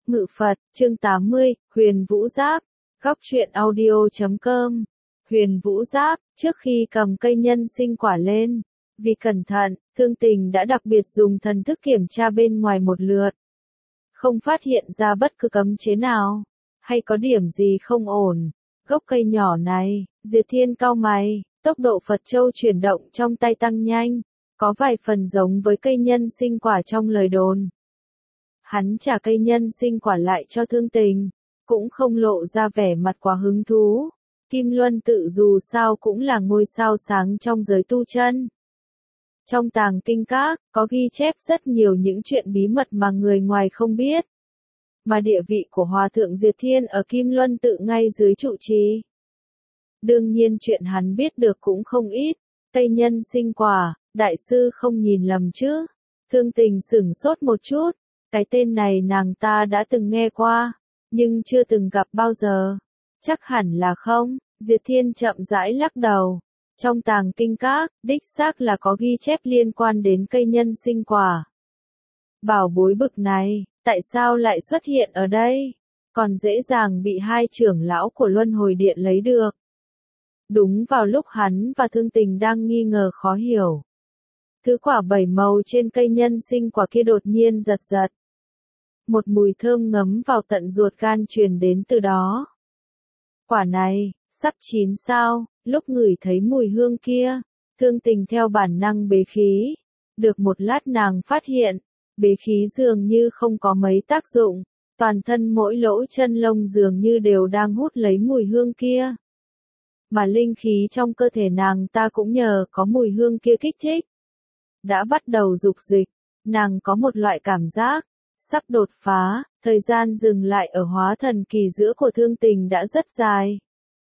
Ngự Phật, chương 80, Huyền Vũ Giáp, góc truyện audio.com. Huyền Vũ Giáp, trước khi cầm cây nhân sinh quả lên, vì cẩn thận, Thương Tình đã đặc biệt dùng thần thức kiểm tra bên ngoài một lượt. Không phát hiện ra bất cứ cấm chế nào, hay có điểm gì không ổn. Gốc cây nhỏ này, Diệt Thiên cau mày, tốc độ Phật Châu chuyển động trong tay tăng nhanh, có vài phần giống với cây nhân sinh quả trong lời đồn. Hắn trả cây nhân sinh quả lại cho Thương Tình, cũng không lộ ra vẻ mặt quá hứng thú. Kim Luân tự dù sao cũng là ngôi sao sáng trong giới tu chân. Trong tàng kinh các, có ghi chép rất nhiều những chuyện bí mật mà người ngoài không biết. Mà địa vị của Hòa Thượng Diệt Thiên ở Kim Luân tự ngay dưới trụ trì. Đương nhiên chuyện hắn biết được cũng không ít. Cây nhân sinh quả, đại sư không nhìn lầm chứ. Thương Tình sửng sốt một chút. Cái tên này nàng ta đã từng nghe qua, nhưng chưa từng gặp bao giờ. Chắc hẳn là không. Diệt Thiên chậm rãi lắc đầu. Trong tàng kinh các, đích xác là có ghi chép liên quan đến cây nhân sinh quả. Bảo bối bực này, tại sao lại xuất hiện ở đây? Còn dễ dàng bị hai trưởng lão của Luân Hồi Điện lấy được. Đúng vào lúc hắn và Thương Tình đang nghi ngờ khó hiểu. Thứ quả 7 màu trên cây nhân sinh quả kia đột nhiên giật giật. Một mùi thơm ngấm vào tận ruột gan truyền đến từ đó. Quả này, sắp chín sao? Lúc ngửi thấy mùi hương kia, Thương Tình theo bản năng bế khí. Được một lát nàng phát hiện, bế khí dường như không có mấy tác dụng, toàn thân mỗi lỗ chân lông dường như đều đang hút lấy mùi hương kia. Mà linh khí trong cơ thể nàng ta cũng nhờ có mùi hương kia kích thích. Đã bắt đầu dục dịch, nàng có một loại cảm giác, sắp đột phá, thời gian dừng lại ở hóa thần kỳ giữa của Thương Tình đã rất dài.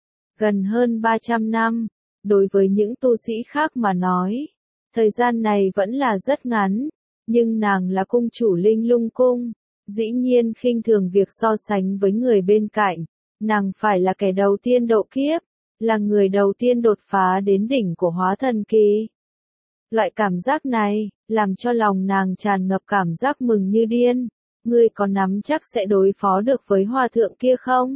Gần hơn 300 năm, đối với những tu sĩ khác mà nói, thời gian này vẫn là rất ngắn, nhưng nàng là cung chủ Linh Lung Cung, dĩ nhiên khinh thường việc so sánh với người bên cạnh, nàng phải là kẻ đầu tiên độ kiếp, là người đầu tiên đột phá đến đỉnh của hóa thần kỳ. Loại cảm giác này, làm cho lòng nàng tràn ngập cảm giác mừng như điên, ngươi có nắm chắc sẽ đối phó được với hòa thượng kia không?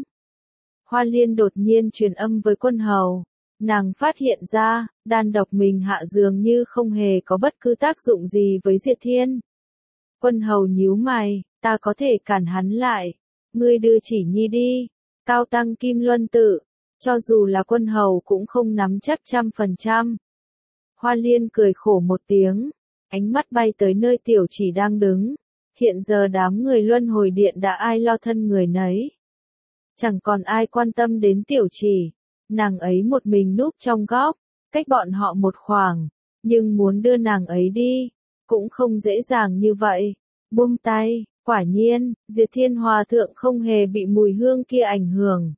Hoa Liên đột nhiên truyền âm với Quân Hầu, nàng phát hiện ra, đan độc mình hạ dường như không hề có bất cứ tác dụng gì với Diệt Thiên. Quân Hầu nhíu mày, ta có thể cản hắn lại, ngươi đưa chỉ nhi đi, cao tăng Kim Luân tự, cho dù là Quân Hầu cũng không nắm chắc 100%. Hoa Liên cười khổ một tiếng, ánh mắt bay tới nơi tiểu chỉ đang đứng, hiện giờ đám người Luân Hồi Điện đã ai lo thân người nấy. Chẳng còn ai quan tâm đến tiểu chỉ, nàng ấy một mình núp trong góc, cách bọn họ một khoảng, nhưng muốn đưa nàng ấy đi, cũng không dễ dàng như vậy. Buông tay, quả nhiên, Diệt Thiên Hòa Thượng không hề bị mùi hương kia ảnh hưởng.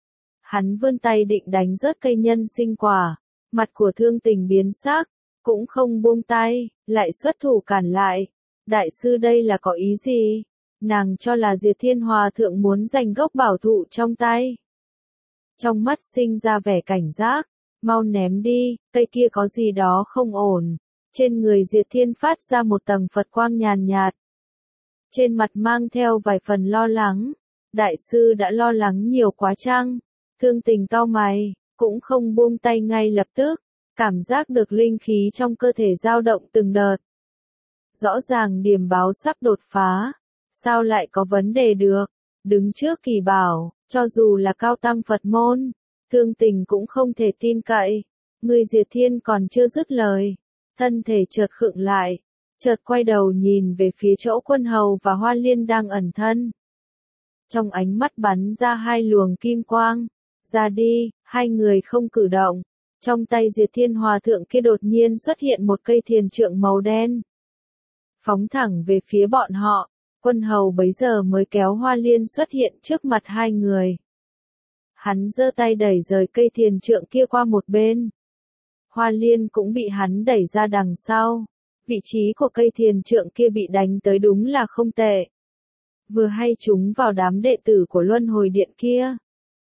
Hắn vươn tay định đánh rớt cây nhân sinh quả, mặt của Thương Tình biến sắc, cũng không buông tay, lại xuất thủ cản lại. Đại sư đây là có ý gì? Nàng cho là Diệt Thiên Hòa Thượng muốn giành gốc bảo thụ trong tay. Trong mắt sinh ra vẻ cảnh giác, mau ném đi, cây kia có gì đó không ổn. Trên người Diệt Thiên phát ra một tầng Phật quang nhàn nhạt. Trên mặt mang theo vài phần lo lắng. Đại sư đã lo lắng nhiều quá chăng? Thương Tình cau mày, cũng không buông tay ngay lập tức, cảm giác được linh khí trong cơ thể dao động từng đợt. Rõ ràng điềm báo sắp đột phá. Sao lại có vấn đề được? Đứng trước kỳ bảo, cho dù là cao tăng Phật môn, Thương Tình cũng không thể tin cậy. Người Diệt Thiên còn chưa dứt lời, thân thể chợt khựng lại, chợt quay đầu nhìn về phía chỗ Quân Hầu và Hoa Liên đang ẩn thân. Trong ánh mắt bắn ra hai luồng kim quang, ra đi, hai người không cử động. Trong tay Diệt Thiên Hòa Thượng kia đột nhiên xuất hiện một cây thiền trượng màu đen. Phóng thẳng về phía bọn họ. Quân Hầu bấy giờ mới kéo Hoa Liên xuất hiện trước mặt hai người. Hắn giơ tay đẩy rời cây thiền trượng kia qua một bên. Hoa Liên cũng bị hắn đẩy ra đằng sau. Vị trí của cây thiền trượng kia bị đánh tới đúng là không tệ. Vừa hay trúng vào đám đệ tử của Luân Hồi Điện kia.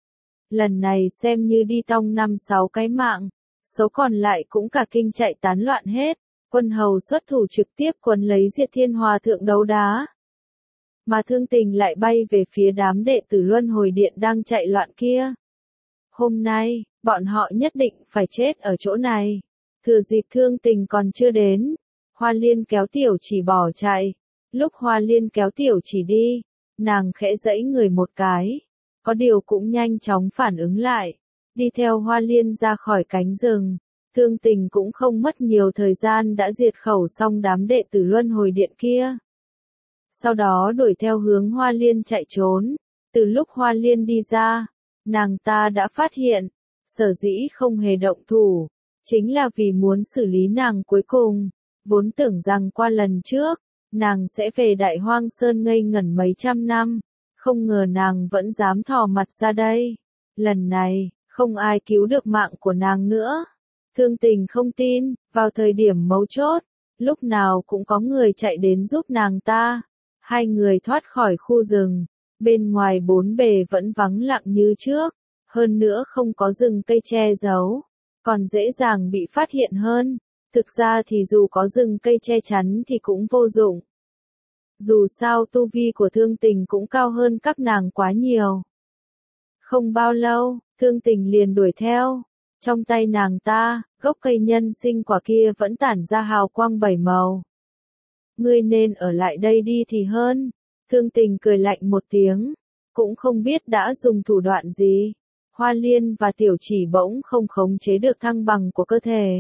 Lần này xem như đi tong 5-6 cái mạng, số còn lại cũng cả kinh chạy tán loạn hết. Quân Hầu xuất thủ trực tiếp quấn lấy Diệt Thiên Hòa Thượng đấu đá. mà Thương Tình lại bay về phía đám đệ tử Luân Hồi Điện đang chạy loạn kia. Hôm nay, bọn họ nhất định phải chết ở chỗ này. Thừa dịp Thương Tình còn chưa đến, Hoa Liên kéo Tiểu Chỉ bỏ chạy. Lúc Hoa Liên kéo Tiểu Chỉ đi, nàng khẽ giãy người một cái, có điều cũng nhanh chóng phản ứng lại, đi theo Hoa Liên ra khỏi cánh rừng. Thương Tình cũng không mất nhiều thời gian đã diệt khẩu xong đám đệ tử Luân Hồi Điện kia. Sau đó đuổi theo hướng Hoa Liên chạy trốn. Từ lúc Hoa Liên đi ra, nàng ta đã phát hiện, sở dĩ không hề động thủ, chính là vì muốn xử lý nàng cuối cùng. Vốn tưởng rằng qua lần trước, nàng sẽ về Đại Hoang Sơn ngây ngẩn mấy trăm năm, không ngờ nàng vẫn dám thò mặt ra đây. Lần này, không ai cứu được mạng của nàng nữa. Thương Tình không tin, vào thời điểm mấu chốt, lúc nào cũng có người chạy đến giúp nàng ta. Hai người thoát khỏi khu rừng, bên ngoài bốn bề vẫn vắng lặng như trước, hơn nữa không có rừng cây che giấu, còn dễ dàng bị phát hiện hơn. Thực ra thì dù có rừng cây che chắn thì cũng vô dụng. Dù sao tu vi của Thương Tình cũng cao hơn các nàng quá nhiều. Không bao lâu, Thương Tình liền đuổi theo. Trong tay nàng ta, gốc cây nhân sinh quả kia vẫn tản ra hào quang bảy màu. Ngươi nên ở lại đây đi thì hơn. Thương Tình cười lạnh một tiếng, cũng không biết đã dùng thủ đoạn gì. Hoa Liên và Tiểu Chỉ bỗng không khống chế được thăng bằng của cơ thể.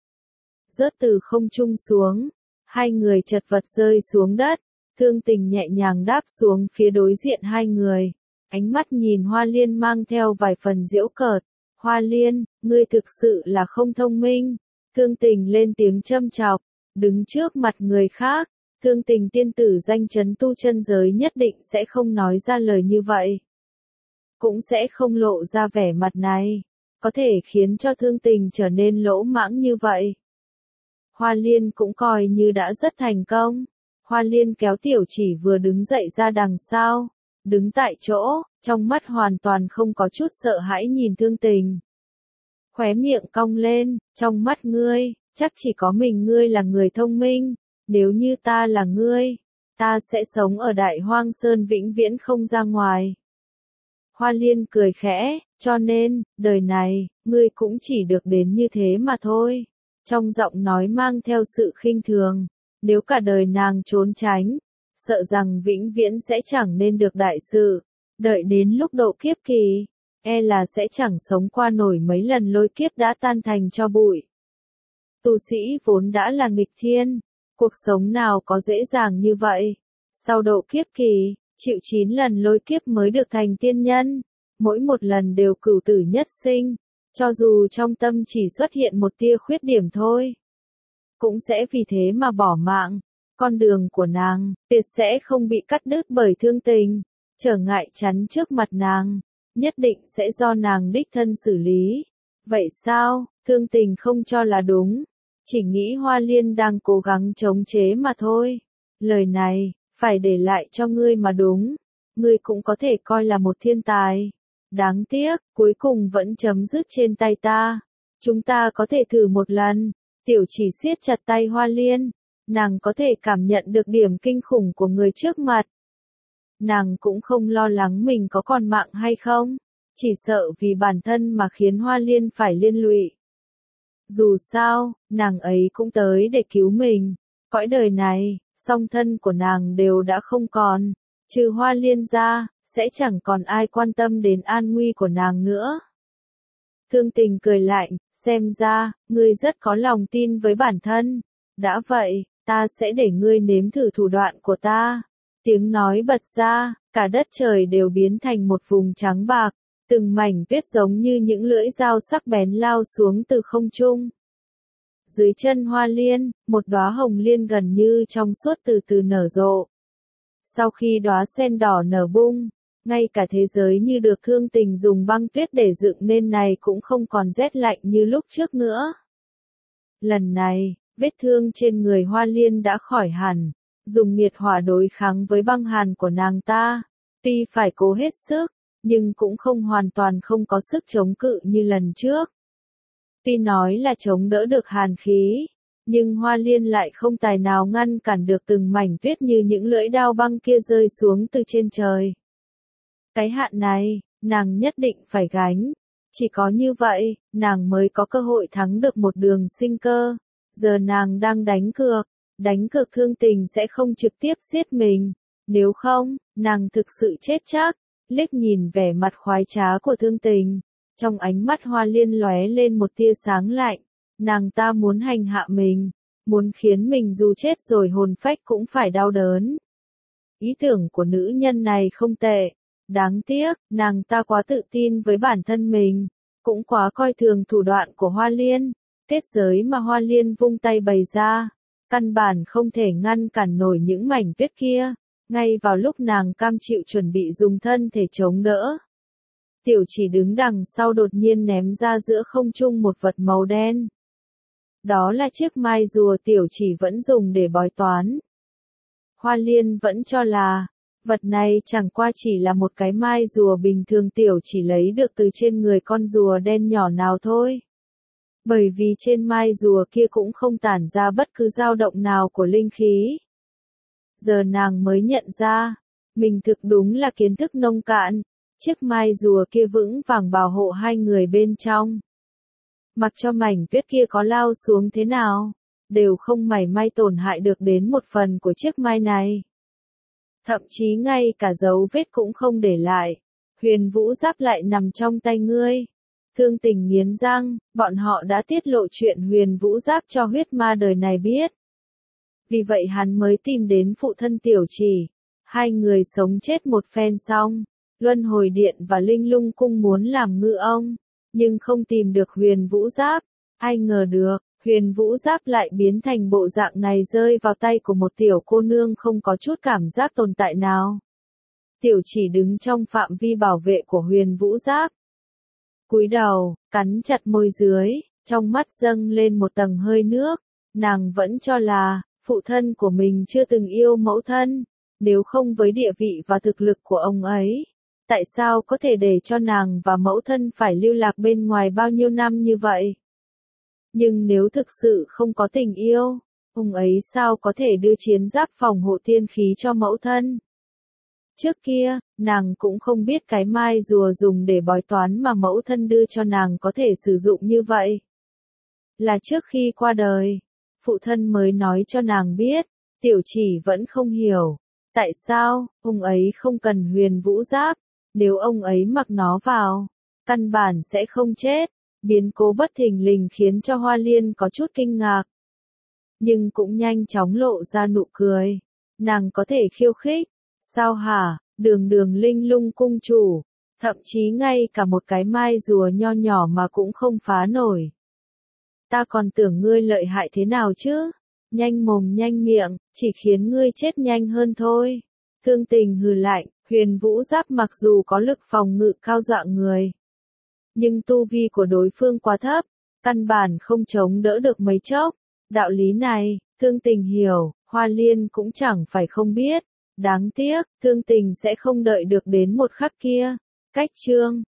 Rớt từ không trung xuống, hai người chật vật rơi xuống đất. Thương Tình nhẹ nhàng đáp xuống phía đối diện hai người, ánh mắt nhìn Hoa Liên mang theo vài phần giễu cợt. Hoa Liên, ngươi thực sự là không thông minh. Thương Tình lên tiếng châm chọc, đứng trước mặt người khác. Thương Tình tiên tử danh chấn tu chân giới nhất định sẽ không nói ra lời như vậy. Cũng sẽ không lộ ra vẻ mặt này, có thể khiến cho Thương Tình trở nên lỗ mãng như vậy. Hoa Liên cũng coi như đã rất thành công. Hoa Liên kéo Tiểu Chỉ vừa đứng dậy ra đằng sau, đứng tại chỗ, trong mắt hoàn toàn không có chút sợ hãi nhìn Thương Tình. Khóe miệng cong lên, trong mắt ngươi, chắc chỉ có mình ngươi là người thông minh, nếu như ta là ngươi, ta sẽ sống ở Đại Hoang Sơn vĩnh viễn không ra ngoài. Hoa Liên cười khẽ, cho nên, đời này, ngươi cũng chỉ được đến như thế mà thôi. Trong giọng nói mang theo sự khinh thường, nếu cả đời nàng trốn tránh, sợ rằng vĩnh viễn sẽ chẳng nên được đại sự, đợi đến lúc độ kiếp kỳ, e là sẽ chẳng sống qua nổi mấy lần lôi kiếp đã tan thành tro bụi. Tu sĩ vốn đã là nghịch thiên, cuộc sống nào có dễ dàng như vậy, sau độ kiếp kỳ, chịu 9 lần lôi kiếp mới được thành tiên nhân, mỗi một lần đều cửu tử nhất sinh, cho dù trong tâm chỉ xuất hiện một tia khuyết điểm thôi, cũng sẽ vì thế mà bỏ mạng. Con đường của nàng, tuyệt sẽ không bị cắt đứt bởi Thương Tình, trở ngại chắn trước mặt nàng, nhất định sẽ do nàng đích thân xử lý. Vậy sao, Thương Tình không cho là đúng, chỉ nghĩ Hoa Liên đang cố gắng chống chế mà thôi. Lời này, phải để lại cho ngươi mà đúng, ngươi cũng có thể coi là một thiên tài. Đáng tiếc, cuối cùng vẫn chấm dứt trên tay ta. Chúng ta có thể thử một lần. Tiểu Chỉ siết chặt tay Hoa Liên, nàng có thể cảm nhận được điểm kinh khủng của người trước mặt. Nàng cũng không lo lắng mình có còn mạng hay không, chỉ sợ vì bản thân mà khiến Hoa Liên phải liên lụy. Dù sao, nàng ấy cũng tới để cứu mình. Cõi đời này, song thân của nàng đều đã không còn, trừ Hoa Liên ra, sẽ chẳng còn ai quan tâm đến an nguy của nàng nữa. Thương Tình cười lạnh, xem ra, ngươi rất có lòng tin với bản thân. Đã vậy, ta sẽ để ngươi nếm thử thủ đoạn của ta. Tiếng nói bật ra, cả đất trời đều biến thành một vùng trắng bạc, từng mảnh tuyết giống như những lưỡi dao sắc bén lao xuống từ không trung. Dưới chân Hoa Liên, một đóa hồng liên gần như trong suốt từ từ nở rộ. Sau khi đóa sen đỏ nở bung, ngay cả thế giới như được Thương Tình dùng băng tuyết để dựng nên này cũng không còn rét lạnh như lúc trước nữa. Lần này, vết thương trên người Hoa Liên đã khỏi hẳn, dùng nhiệt hỏa đối kháng với băng hàn của nàng ta, tuy phải cố hết sức, nhưng cũng không hoàn toàn không có sức chống cự như lần trước. Tuy nói là chống đỡ được hàn khí, Nhưng Hoa Liên lại không tài nào ngăn cản được từng mảnh tuyết như những lưỡi đao băng kia rơi xuống từ trên trời. Cái hạn này, nàng nhất định phải gánh. Chỉ có như vậy, nàng mới có cơ hội thắng được một đường sinh cơ. Giờ nàng đang đánh cược Thương Tình sẽ không trực tiếp giết mình. Nếu không, nàng thực sự chết chắc. Liếc nhìn vẻ mặt khoái trá của Thương Tình, trong ánh mắt Hoa Liên lóe lên một tia sáng lạnh. Nàng ta muốn hành hạ mình, muốn khiến mình dù chết rồi hồn phách cũng phải đau đớn. Ý tưởng của nữ nhân này không tệ. Đáng tiếc, nàng ta quá tự tin với bản thân mình, cũng quá coi thường thủ đoạn của Hoa Liên. Kết giới mà Hoa Liên vung tay bày ra, căn bản không thể ngăn cản nổi những mảnh tuyết kia. Ngay vào lúc nàng cam chịu chuẩn bị dùng thân thể chống đỡ, Tiểu Chỉ đứng đằng sau đột nhiên ném ra giữa không trung một vật màu đen. Đó là chiếc mai rùa Tiểu Chỉ vẫn dùng để bói toán. Hoa Liên vẫn cho là vật này chẳng qua chỉ là một cái mai rùa bình thường Tiểu Chỉ lấy được từ trên người con rùa đen nhỏ nào thôi. Bởi vì trên mai rùa kia cũng không tản ra bất cứ dao động nào của linh khí. Giờ nàng mới nhận ra, mình thực đúng là kiến thức nông cạn. Chiếc mai rùa kia vững vàng bảo hộ hai người bên trong. Mặc cho mảnh tuyết kia có lao xuống thế nào, đều không mảy may tổn hại được đến một phần của chiếc mai này. Thậm chí ngay cả dấu vết cũng không để lại. Huyền Vũ Giáp lại nằm trong tay ngươi. Thương Tình nghiến răng, bọn họ đã tiết lộ chuyện Huyền Vũ Giáp cho huyết ma đời này biết. Vì vậy hắn mới tìm đến phụ thân Tiểu Chỉ. Hai người sống chết một phen xong, Luân Hồi Điện và Linh Lung Cung muốn làm ngư ông, nhưng không tìm được Huyền Vũ Giáp. Ai ngờ được, Huyền Vũ Giáp lại biến thành bộ dạng này rơi vào tay của một tiểu cô nương không có chút cảm giác tồn tại nào. Tiểu Chỉ đứng trong phạm vi bảo vệ của Huyền Vũ Giáp. Cúi đầu, cắn chặt môi dưới, trong mắt dâng lên một tầng hơi nước. Nàng vẫn cho là, phụ thân của mình chưa từng yêu mẫu thân. Nếu không với địa vị và thực lực của ông ấy, tại sao có thể để cho nàng và mẫu thân phải lưu lạc bên ngoài bao nhiêu năm như vậy? Nhưng nếu thực sự không có tình yêu, ông ấy sao có thể đưa chiến giáp phòng hộ tiên khí cho mẫu thân? Trước kia, nàng cũng không biết cái mai rùa dùng để bói toán mà mẫu thân đưa cho nàng có thể sử dụng như vậy. Là trước khi qua đời, phụ thân mới nói cho nàng biết. Tiểu Chỉ vẫn không hiểu, tại sao ông ấy không cần Huyền Vũ Giáp. Nếu ông ấy mặc nó vào, căn bản sẽ không chết. Biến cố bất thình lình khiến cho Hoa Liên có chút kinh ngạc, nhưng cũng nhanh chóng lộ ra nụ cười. Nàng có thể khiêu khích, sao hả, đường đường Linh Lung cung chủ, thậm chí ngay cả một cái mai rùa nho nhỏ mà cũng không phá nổi. Ta còn tưởng ngươi lợi hại thế nào chứ, nhanh mồm nhanh miệng, chỉ khiến ngươi chết nhanh hơn thôi. Thương Tình hừ lạnh, Huyền Vũ Giáp mặc dù có lực phòng ngự cao dọa người, nhưng tu vi của đối phương quá thấp, căn bản không chống đỡ được mấy chốc. Đạo lý này, Thương Tình hiểu, Hoa Liên cũng chẳng phải không biết. Đáng tiếc, Thương Tình sẽ không đợi được đến một khắc kia. Cách chương